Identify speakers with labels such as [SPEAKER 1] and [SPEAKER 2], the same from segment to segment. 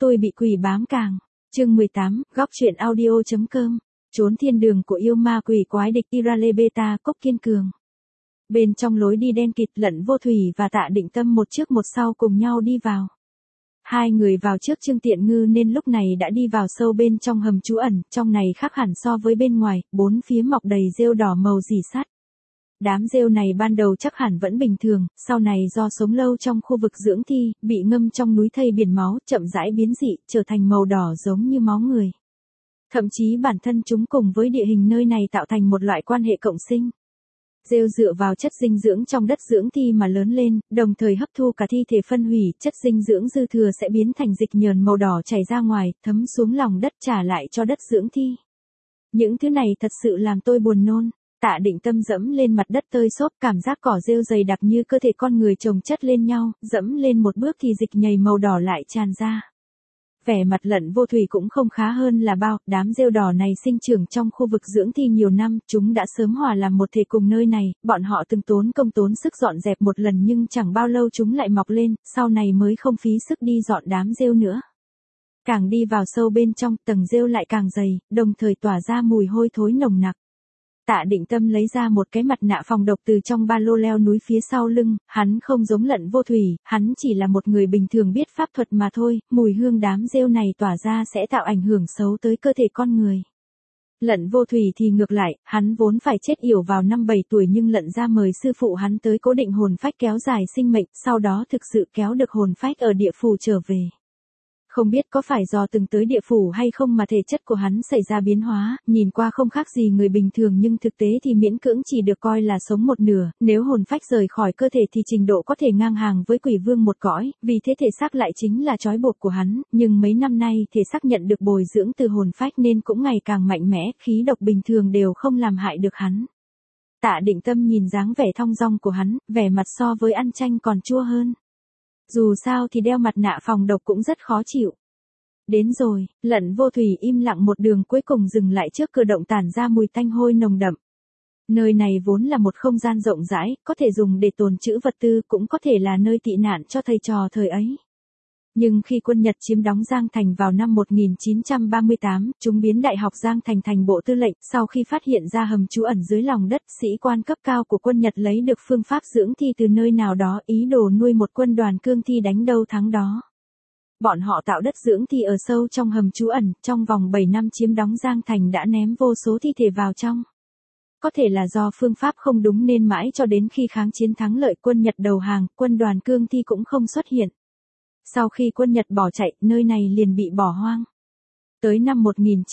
[SPEAKER 1] Tôi bị quỷ bám càng. Chương 18, góc truyện audio.com. Trốn thiên đường của yêu ma quỷ quái địch Irale Beta Cốc kiên cường. Bên trong lối đi đen kịt, Lận Vô Thủy và Tạ Định Tâm một trước một sau cùng nhau đi vào. Hai người vào trước Trương Tiện Ngư nên lúc này đã đi vào sâu bên trong hầm trú ẩn, trong này khác hẳn so với bên ngoài, bốn phía mọc đầy rêu đỏ màu rỉ sắt. Đám rêu này ban đầu chắc hẳn vẫn bình thường, sau này do sống lâu trong khu vực dưỡng thi, bị ngâm trong núi thây biển máu, chậm rãi biến dị, trở thành màu đỏ giống như máu người. Thậm chí bản thân chúng cùng với địa hình nơi này tạo thành một loại quan hệ cộng sinh. Rêu dựa vào chất dinh dưỡng trong đất dưỡng thi mà lớn lên, đồng thời hấp thu cả thi thể phân hủy, chất dinh dưỡng dư thừa sẽ biến thành dịch nhờn màu đỏ chảy ra ngoài, thấm xuống lòng đất trả lại cho đất dưỡng thi. Những thứ này thật sự làm tôi buồn nôn. Tạ Định Tâm dẫm lên mặt đất tơi xốp, cảm giác cỏ rêu dày đặc như cơ thể con người chồng chất lên nhau, dẫm lên một bước thì dịch nhầy màu đỏ lại tràn ra. Vẻ mặt Lận Vô Thủy cũng không khá hơn là bao, đám rêu đỏ này sinh trưởng trong khu vực dưỡng thi nhiều năm, chúng đã sớm hòa làm một thể cùng nơi này, bọn họ từng tốn công tốn sức dọn dẹp một lần nhưng chẳng bao lâu chúng lại mọc lên, sau này mới không phí sức đi dọn đám rêu nữa. Càng đi vào sâu bên trong, tầng rêu lại càng dày, đồng thời tỏa ra mùi hôi thối nồng nặc. Tạ Định Tâm lấy ra một cái mặt nạ phòng độc từ trong ba lô leo núi phía sau lưng, hắn không giống Lận Vô Thủy, hắn chỉ là một người bình thường biết pháp thuật mà thôi, mùi hương đám rêu này tỏa ra sẽ tạo ảnh hưởng xấu tới cơ thể con người. Lận Vô Thủy thì ngược lại, hắn vốn phải chết yểu vào năm 7 tuổi nhưng Lận gia mời sư phụ hắn tới cố định hồn phách kéo dài sinh mệnh, sau đó thực sự kéo được hồn phách ở địa phủ trở về. Không biết có phải do từng tới địa phủ hay không mà thể chất của hắn xảy ra biến hóa, nhìn qua không khác gì người bình thường nhưng thực tế thì miễn cưỡng chỉ được coi là sống một nửa, nếu hồn phách rời khỏi cơ thể thì trình độ có thể ngang hàng với quỷ vương một cõi, vì thế thể xác lại chính là trói buộc của hắn, nhưng mấy năm nay thể xác nhận được bồi dưỡng từ hồn phách nên cũng ngày càng mạnh mẽ, khí độc bình thường đều không làm hại được hắn. Tạ Định Tâm nhìn dáng vẻ thong dong của hắn, vẻ mặt so với ăn chanh còn chua hơn. Dù sao thì đeo mặt nạ phòng độc cũng rất khó chịu. Đến rồi, Lận Vô Thủy im lặng một đường cuối cùng dừng lại trước cửa động tản ra mùi tanh hôi nồng đậm. Nơi này vốn là một không gian rộng rãi, có thể dùng để tồn trữ vật tư, cũng có thể là nơi tị nạn cho thầy trò thời ấy. Nhưng khi quân Nhật chiếm đóng Giang Thành vào năm 1938, chúng biến Đại học Giang Thành thành bộ tư lệnh, sau khi phát hiện ra hầm trú ẩn dưới lòng đất, sĩ quan cấp cao của quân Nhật lấy được phương pháp dưỡng thi từ nơi nào đó, ý đồ nuôi một quân đoàn cương thi đánh đâu thắng đó. Bọn họ tạo đất dưỡng thi ở sâu trong hầm trú ẩn, trong vòng 7 năm chiếm đóng Giang Thành đã ném vô số thi thể vào trong. Có thể là do phương pháp không đúng nên mãi cho đến khi kháng chiến thắng lợi quân Nhật đầu hàng, quân đoàn cương thi cũng không xuất hiện. Sau khi quân Nhật bỏ chạy, nơi này liền bị bỏ hoang. Tới năm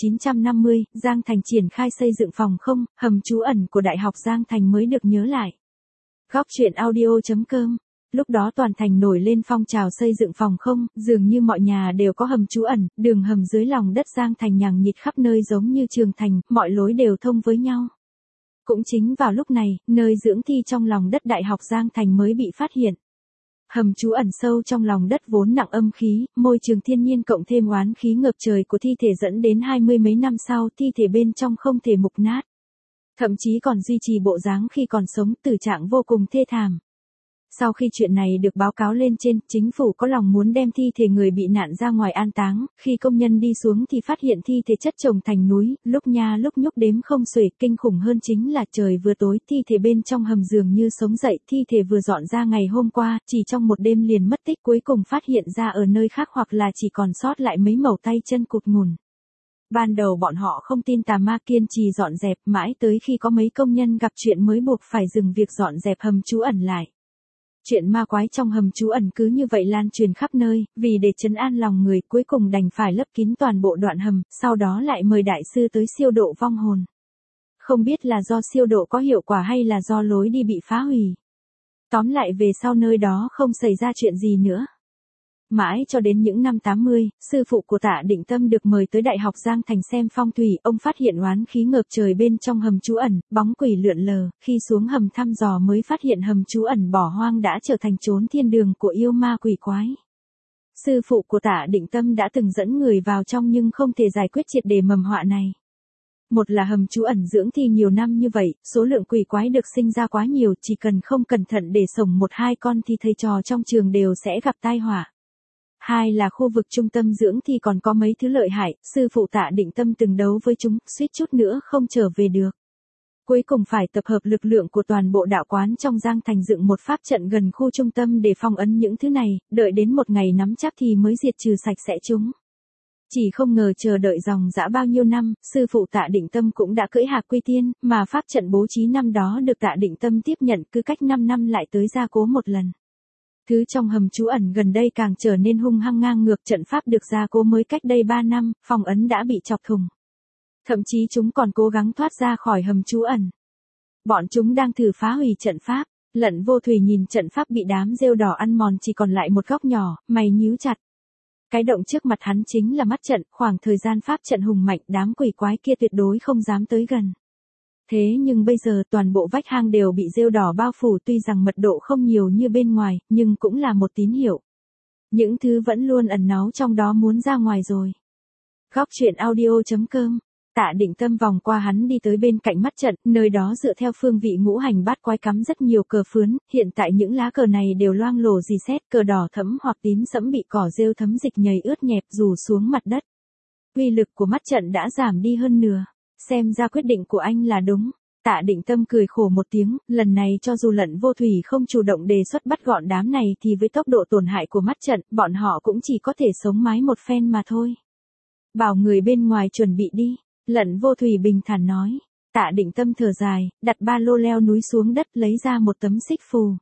[SPEAKER 1] 1950, Giang Thành triển khai xây dựng phòng không, hầm trú ẩn của Đại học Giang Thành mới được nhớ lại. Góc truyện audio.com. Lúc đó toàn thành nổi lên phong trào xây dựng phòng không, dường như mọi nhà đều có hầm trú ẩn, đường hầm dưới lòng đất Giang Thành nhằng nhịt khắp nơi giống như trường thành, mọi lối đều thông với nhau. Cũng chính vào lúc này, nơi dưỡng thi trong lòng đất Đại học Giang Thành mới bị phát hiện. Hầm trú ẩn sâu trong lòng đất vốn nặng âm khí, môi trường thiên nhiên cộng thêm oán khí ngập trời của thi thể dẫn đến 20 mấy năm sau thi thể bên trong không thể mục nát. Thậm chí còn duy trì bộ dáng khi còn sống, tử trạng vô cùng thê thảm. Sau khi chuyện này được báo cáo lên trên, chính phủ có lòng muốn đem thi thể người bị nạn ra ngoài an táng, khi công nhân đi xuống thì phát hiện thi thể chất chồng thành núi, lúc nha lúc nhúc đếm không xuể, kinh khủng hơn chính là trời vừa tối, thi thể bên trong hầm dường như sống dậy, thi thể vừa dọn ra ngày hôm qua, chỉ trong một đêm liền mất tích, cuối cùng phát hiện ra ở nơi khác hoặc là chỉ còn sót lại mấy mẩu tay chân cụt ngủn. Ban đầu bọn họ không tin tà ma, kiên trì dọn dẹp, mãi tới khi có mấy công nhân gặp chuyện mới buộc phải dừng việc dọn dẹp hầm trú ẩn lại. Chuyện ma quái trong hầm trú ẩn cứ như vậy lan truyền khắp nơi, vì để trấn an lòng người, cuối cùng đành phải lấp kín toàn bộ đoạn hầm, sau đó lại mời đại sư tới siêu độ vong hồn. Không biết là do siêu độ có hiệu quả hay là do lối đi bị phá hủy. Tóm lại về sau nơi đó không xảy ra chuyện gì nữa. Mãi cho đến những năm 80, sư phụ của Tạ Định Tâm được mời tới Đại học Giang Thành xem phong thủy, ông phát hiện oán khí ngập trời bên trong hầm trú ẩn, bóng quỷ lượn lờ, khi xuống hầm thăm dò mới phát hiện hầm trú ẩn bỏ hoang đã trở thành chốn thiên đường của yêu ma quỷ quái. Sư phụ của Tạ Định Tâm đã từng dẫn người vào trong nhưng không thể giải quyết triệt để mầm họa này. Một là hầm trú ẩn dưỡng thi nhiều năm như vậy, số lượng quỷ quái được sinh ra quá nhiều, chỉ cần không cẩn thận để sổng một hai con thì thầy trò trong trường đều sẽ gặp tai họa. Hai là khu vực trung tâm dưỡng thì còn có mấy thứ lợi hại, sư phụ Tạ Định Tâm từng đấu với chúng, suýt chút nữa không trở về được. Cuối cùng phải tập hợp lực lượng của toàn bộ đạo quán trong Giang Thành dựng một pháp trận gần khu trung tâm để phong ấn những thứ này, đợi đến một ngày nắm chắc thì mới diệt trừ sạch sẽ chúng. Chỉ không ngờ chờ đợi dòng dã bao nhiêu năm, sư phụ Tạ Định Tâm cũng đã cưỡi Hạc Quy Tiên, mà pháp trận bố trí năm đó được Tạ Định Tâm tiếp nhận cứ cách 5 năm lại tới gia cố một lần. Thứ trong hầm trú ẩn gần đây càng trở nên hung hăng ngang ngược, trận pháp được gia cố mới cách đây 3 năm, phong ấn đã bị chọc thủng. Thậm chí chúng còn cố gắng thoát ra khỏi hầm trú ẩn. Bọn chúng đang thử phá hủy trận pháp. Lận Vô Thủy nhìn trận pháp bị đám rêu đỏ ăn mòn chỉ còn lại một góc nhỏ, mày nhíu chặt. Cái động trước mặt hắn chính là mắt trận, khoảng thời gian pháp trận hùng mạnh, đám quỷ quái kia tuyệt đối không dám tới gần. Thế nhưng bây giờ toàn bộ vách hang đều bị rêu đỏ bao phủ, tuy rằng mật độ không nhiều như bên ngoài, nhưng cũng là một tín hiệu. Những thứ vẫn luôn ẩn náu trong đó muốn ra ngoài rồi. Góc truyện audio.com. Tạ Định Tâm vòng qua hắn đi tới bên cạnh mắt trận, nơi đó dựa theo phương vị ngũ hành bát quái cắm rất nhiều cờ phướn, hiện tại những lá cờ này đều loang lổ rì sét, cờ đỏ thẫm hoặc tím sẫm bị cỏ rêu thấm dịch nhầy ướt nhẹp rủ xuống mặt đất. Uy lực của mắt trận đã giảm đi hơn nửa, xem ra quyết định của anh là đúng. Tạ Định Tâm cười khổ một tiếng, lần này cho dù Lận Vô Thủy không chủ động đề xuất bắt gọn đám này thì với tốc độ tổn hại của mắt trận, bọn họ cũng chỉ có thể sống mái một phen mà thôi. Bảo người bên ngoài chuẩn bị đi. Lận Vô Thủy bình thản nói. Tạ Định Tâm thở dài, đặt ba lô leo núi xuống đất lấy ra một tấm xích phù.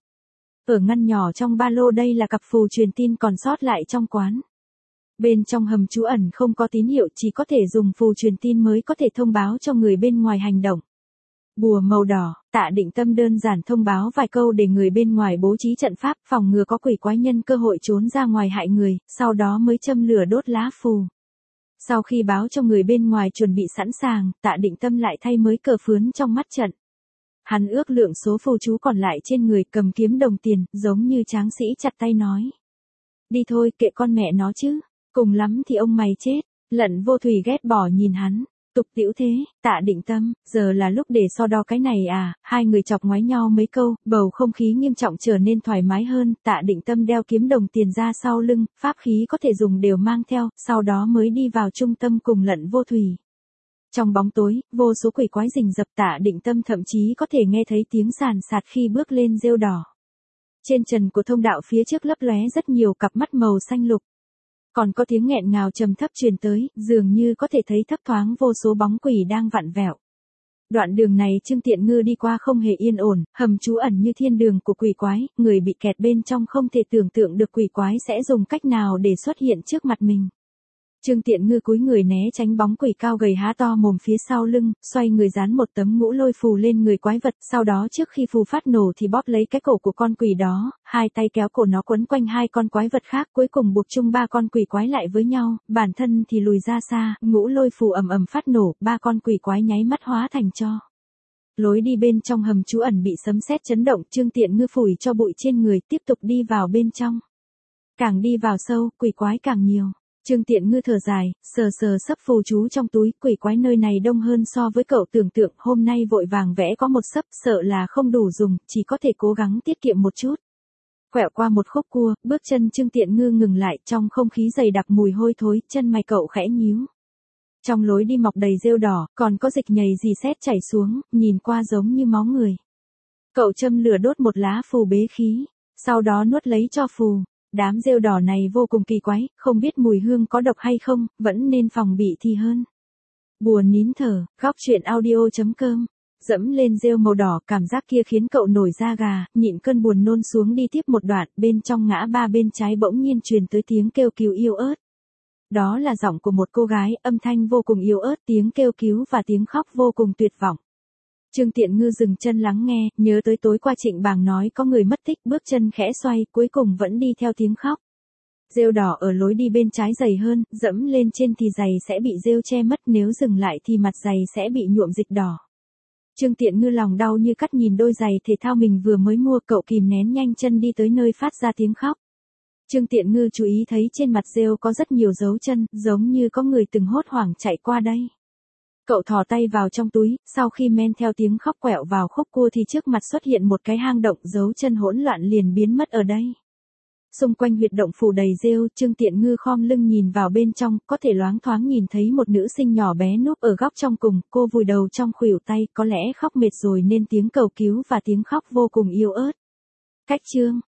[SPEAKER 1] Ở ngăn nhỏ trong ba lô đây là cặp phù truyền tin còn sót lại trong quán. Bên trong hầm trú ẩn không có tín hiệu, chỉ có thể dùng phù truyền tin mới có thể thông báo cho người bên ngoài hành động. Bùa màu đỏ, Tạ Định Tâm đơn giản thông báo vài câu để người bên ngoài bố trí trận pháp, phòng ngừa có quỷ quái nhân cơ hội trốn ra ngoài hại người, sau đó mới châm lửa đốt lá phù. Sau khi báo cho người bên ngoài chuẩn bị sẵn sàng, Tạ Định Tâm lại thay mới cờ phướn trong mắt trận. Hắn ước lượng số phù chú còn lại trên người, cầm kiếm đồng tiền, giống như tráng sĩ chặt tay nói. Đi thôi, kệ con mẹ nó chứ, cùng lắm thì ông mày chết. Lận Vô Thủy ghét bỏ nhìn hắn. Tục tĩu thế, Tạ Định Tâm, giờ là lúc để so đo cái này à? Hai người chọc ngoáy nhau mấy câu, bầu không khí nghiêm trọng trở nên thoải mái hơn. Tạ Định Tâm đeo kiếm đồng tiền ra sau lưng, pháp khí có thể dùng đều mang theo, sau đó mới đi vào trung tâm cùng Lận Vô Thủy. Trong bóng tối, vô số quỷ quái rình rập, Tạ Định Tâm thậm chí có thể nghe thấy tiếng sàn sạt khi bước lên rêu đỏ. Trên trần của thông đạo phía trước lấp lóe rất nhiều cặp mắt màu xanh lục. Còn có tiếng nghẹn ngào trầm thấp truyền tới, dường như có thể thấy thấp thoáng vô số bóng quỷ đang vặn vẹo. Đoạn đường này Trương Tiện Ngư đi qua không hề yên ổn, hầm trú ẩn như thiên đường của quỷ quái, người bị kẹt bên trong không thể tưởng tượng được quỷ quái sẽ dùng cách nào để xuất hiện trước mặt mình. Trương Tiện Ngư cúi người né tránh bóng quỷ cao gầy há to mồm phía sau lưng, xoay người dán một tấm ngũ lôi phù lên người quái vật, sau đó trước khi phù phát nổ thì bóp lấy cái cổ của con quỷ đó, hai tay kéo cổ nó quấn quanh hai con quái vật khác, cuối cùng buộc chung ba con quỷ quái lại với nhau, bản thân thì lùi ra xa, ngũ lôi phù ầm ầm phát nổ, ba con quỷ quái nháy mắt hóa thành tro. Lối đi bên trong hầm trú ẩn bị sấm sét chấn động, Trương Tiện Ngư phủi cho bụi trên người, tiếp tục đi vào bên trong. Càng đi vào sâu, quỷ quái càng nhiều. Trương Tiện Ngư thở dài, sờ sờ sấp phù chú trong túi, quỷ quái nơi này đông hơn so với cậu tưởng tượng, hôm nay vội vàng vẽ có một sấp, sợ là không đủ dùng, chỉ có thể cố gắng tiết kiệm một chút. Quẹo qua một khúc cua, bước chân Trương Tiện Ngư ngừng lại, trong không khí dày đặc mùi hôi thối, chân mày cậu khẽ nhíu. Trong lối đi mọc đầy rêu đỏ, còn có dịch nhầy rì sét chảy xuống, nhìn qua giống như máu người. Cậu châm lửa đốt một lá phù bế khí, sau đó nuốt lấy cho phù. Đám rêu đỏ này vô cùng kỳ quái, không biết mùi hương có độc hay không, vẫn nên phòng bị thì hơn. Buồn nín thở, góc truyện audio.com. Dẫm lên rêu màu đỏ, cảm giác kia khiến cậu nổi da gà, nhịn cơn buồn nôn xuống đi tiếp một đoạn, bên trong ngã ba bên trái bỗng nhiên truyền tới tiếng kêu cứu yếu ớt. Đó là giọng của một cô gái, âm thanh vô cùng yếu ớt, tiếng kêu cứu và tiếng khóc vô cùng tuyệt vọng. Trương Tiện Ngư dừng chân lắng nghe, nhớ tới tối qua Trịnh Bàng nói có người mất tích, bước chân khẽ xoay, cuối cùng vẫn đi theo tiếng khóc. Rêu đỏ ở lối đi bên trái dày hơn, dẫm lên trên thì giày sẽ bị rêu che mất, nếu dừng lại thì mặt giày sẽ bị nhuộm dịch đỏ. Trương Tiện Ngư lòng đau như cắt nhìn đôi giày thể thao mình vừa mới mua, cậu kìm nén nhanh chân đi tới nơi phát ra tiếng khóc. Trương Tiện Ngư chú ý thấy trên mặt rêu có rất nhiều dấu chân, giống như có người từng hốt hoảng chạy qua đây. Cậu thò tay vào trong túi, sau khi men theo tiếng khóc quẹo vào khúc cua thì trước mặt xuất hiện một cái hang động, dấu chân hỗn loạn liền biến mất ở đây. Xung quanh huyệt động phủ đầy rêu, Trương Tiện Ngư khom lưng nhìn vào bên trong, có thể loáng thoáng nhìn thấy một nữ sinh nhỏ bé núp ở góc trong cùng, cô vùi đầu trong khuỷu tay, có lẽ khóc mệt rồi nên tiếng cầu cứu và tiếng khóc vô cùng yếu ớt. Cách Trương